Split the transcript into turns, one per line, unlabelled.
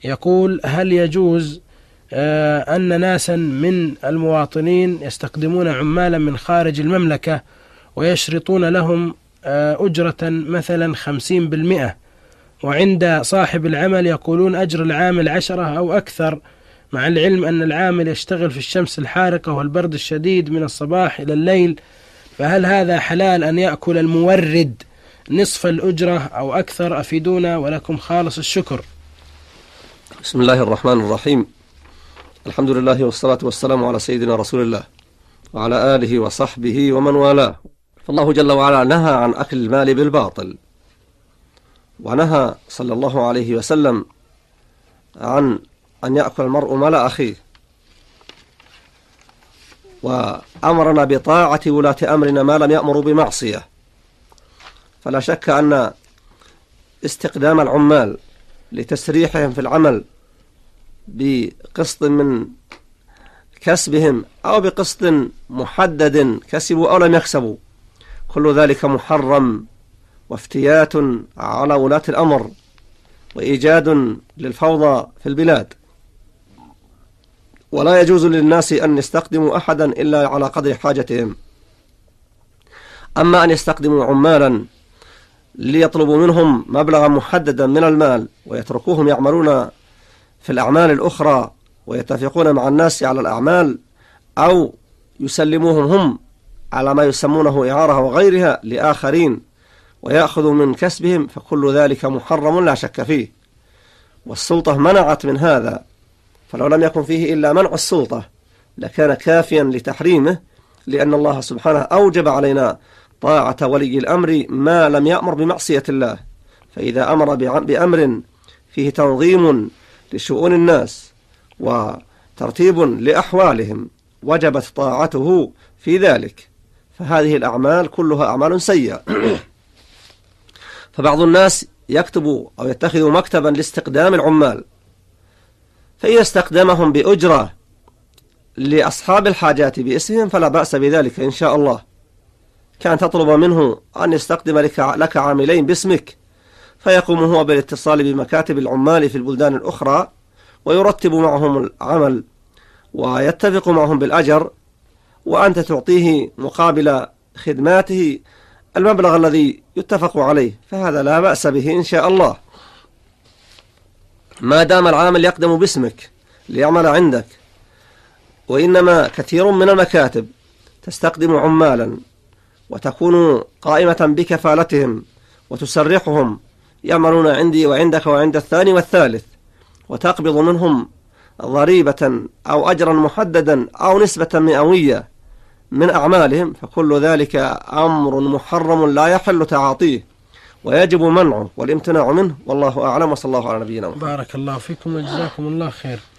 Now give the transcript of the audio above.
يقول: هل يجوز أن ناسا من المواطنين يستخدمون عمالا من خارج المملكة ويشرطون لهم أجرة مثلا 50%، وعند صاحب العمل يقولون أجر العامل 10 أو أكثر، مع العلم أن العامل يشتغل في الشمس الحارقة والبرد الشديد من الصباح إلى الليل، فهل هذا حلال أن يأكل المورد نصف الأجرة أو أكثر؟ أفيدونا ولكم خالص الشكر.
بسم الله الرحمن الرحيم. الحمد لله والصلاة والسلام على سيدنا رسول الله وعلى آله وصحبه ومن والاه. فالله جل وعلا نهى عن أكل المال بالباطل، ونهى صلى الله عليه وسلم عن أن يأكل المرء مال أخيه، وأمرنا بطاعة ولاة أمرنا ما لم يأمروا بمعصية. فلا شك أن استقدام العمال لتسريحهم في العمل بقسط من كسبهم أو بقسط محدد كسبوا أو لم يكسبوا، كل ذلك محرم وافتيات على ولاة الأمر وإيجاد للفوضى في البلاد. ولا يجوز للناس أن يستخدموا أحدا إلا على قدر حاجتهم. أما أن يستخدموا عمالا ليطلبوا منهم مبلغا محددا من المال ويتركوهم يعملون في الأعمال الأخرى ويتفقون مع الناس على الأعمال، أو يسلموهم هم على ما يسمونه إعارة وغيرها لآخرين ويأخذوا من كسبهم، فكل ذلك محرم لا شك فيه. والسلطة منعت من هذا، فلو لم يكن فيه إلا منع السلطة لكان كافيا لتحريمه، لأن الله سبحانه أوجب علينا طاعة ولي الأمر ما لم يأمر بمعصية الله. فإذا أمر بأمر فيه تنظيم لشؤون الناس وترتيب لأحوالهم وجبت طاعته في ذلك. فهذه الأعمال كلها أعمال سيئة. فبعض الناس يكتب أو يتخذ مكتبا لاستقدام العمال، فإذا استقدمهم بأجرة لأصحاب الحاجات باسمهم فلا بأس بذلك إن شاء الله. كان تطلب منه أن يستقدم لك عاملين باسمك، فيقوم هو بالاتصال بمكاتب العمال في البلدان الأخرى ويرتب معهم العمل ويتفق معهم بالأجر، وأنت تعطيه مقابل خدماته المبلغ الذي يتفق عليه، فهذا لا بأس به إن شاء الله، ما دام العامل يقدم باسمك ليعمل عندك. وإنما كثير من المكاتب تستقدم عمالا وتكون قائمة بكفالتهم وتسرحهم يعملون عندي وعندك وعند الثاني والثالث، وتقبض منهم ضريبة أو أجرا محددا أو نسبة مئوية من أعمالهم، فكل ذلك أمر محرم لا يحل تعاطيه ويجب منعه والامتناع منه. والله أعلم، وصلى الله على نبينا محمد.
بارك الله فيكم وجزاكم الله خير.